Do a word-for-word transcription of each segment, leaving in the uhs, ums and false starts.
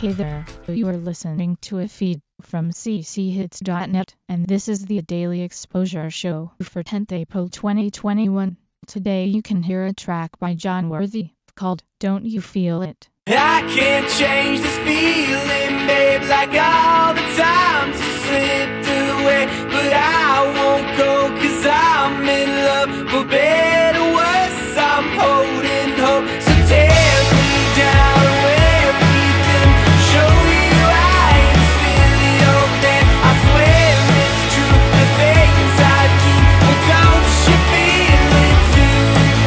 Hey there, you are listening to a feed from c c hits dot net, and this is the Daily Exposure Show for tenth April twenty twenty-one. Today you can hear a track by John Worthy, called Don't You Feel It? I can't change this feeling, babe, like all the times you slipped away. But I won't go, cause I'm in love, for better or worse, I'm holding hope. So tear me down where we can show you I am still your man. I swear it's true, the things I do, well, don't you feel it too?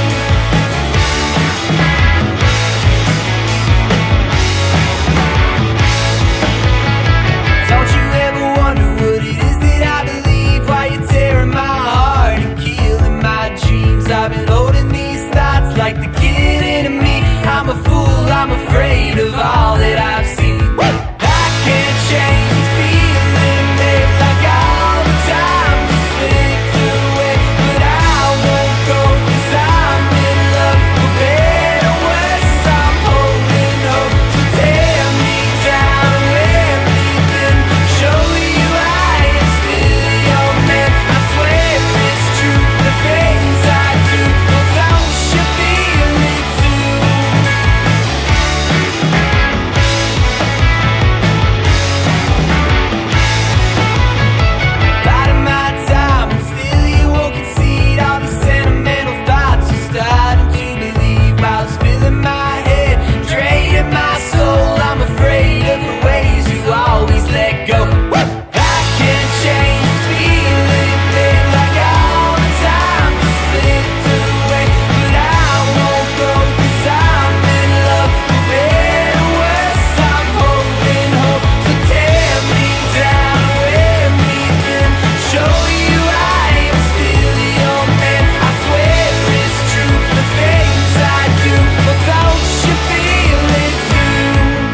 Don't you ever wonder what it is that I believe? Why you're tearing my heart and killing my dreams? I've been holding these thoughts like the kid in me. I'm a fool, I'm afraid of all that I've seen. I can't change this feeling, babe, like all the time you slipped away. But I won't go, cause I'm in love, for better or worse, I'm holding hope. So tear me down where we can show you I am still your man. I swear it's true, the things I do, well, don't you feel it too? Biding my time, and still you won't concede. All these sentimental thoughts you're starting to believe. While it's filling my head, draining my soul, I'm afraid of the ways you always let go. I can't change this feeling, babe, like all the time you slipped away. But I won't go, cause I'm in love, for better or worse, I'm holding hope. So tear me down where we can show you I am still your man. I swear it's true, the things I do, well, don't you feel it too?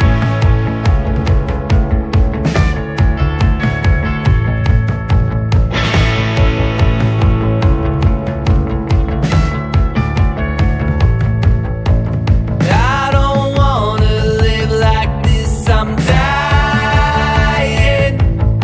I don't wanna live like this, I'm dying,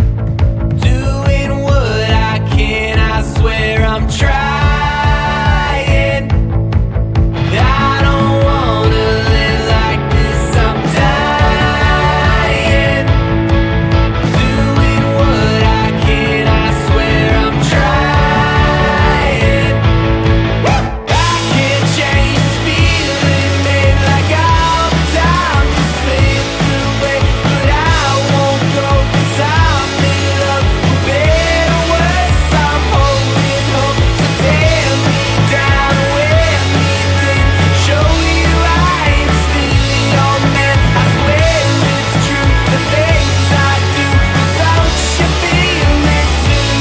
doing what I can, I swear I'm trying. I don't wanna live like this, I'm dying, doing what I can, I swear I'm trying. I can't change this feeling, babe, like all the time you slipped away. But I won't go, cause I'm in love, for better or worse, I'm holding hope. So tear me down where we can show you I am still your man. I swear it's true, the things I do, well, don't you feel it too?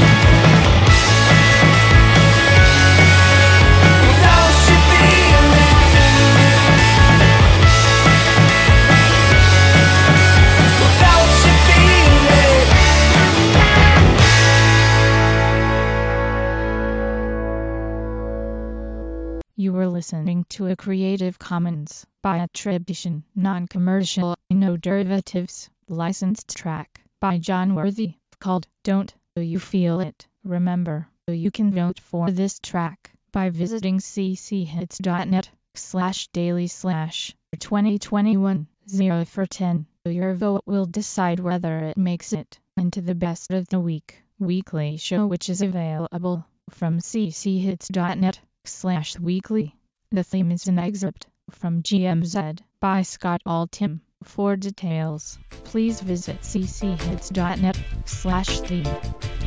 Well, don't you feel it too? Well, don't you feel it? You were listening to a Creative Commons by attribution, non-commercial, no derivatives, licensed track by John Worthy, called Don't You Feel It? Remember, you can vote for this track by visiting c c hits dot net slash daily slash twenty twenty-one zero for ten. Your vote will decide whether it makes it into the best of the week weekly show, which is available from c c hits dot net slash weekly. The theme is an excerpt from G M Z by Scott Altham. For details, please visit c c hits dot net slash theme.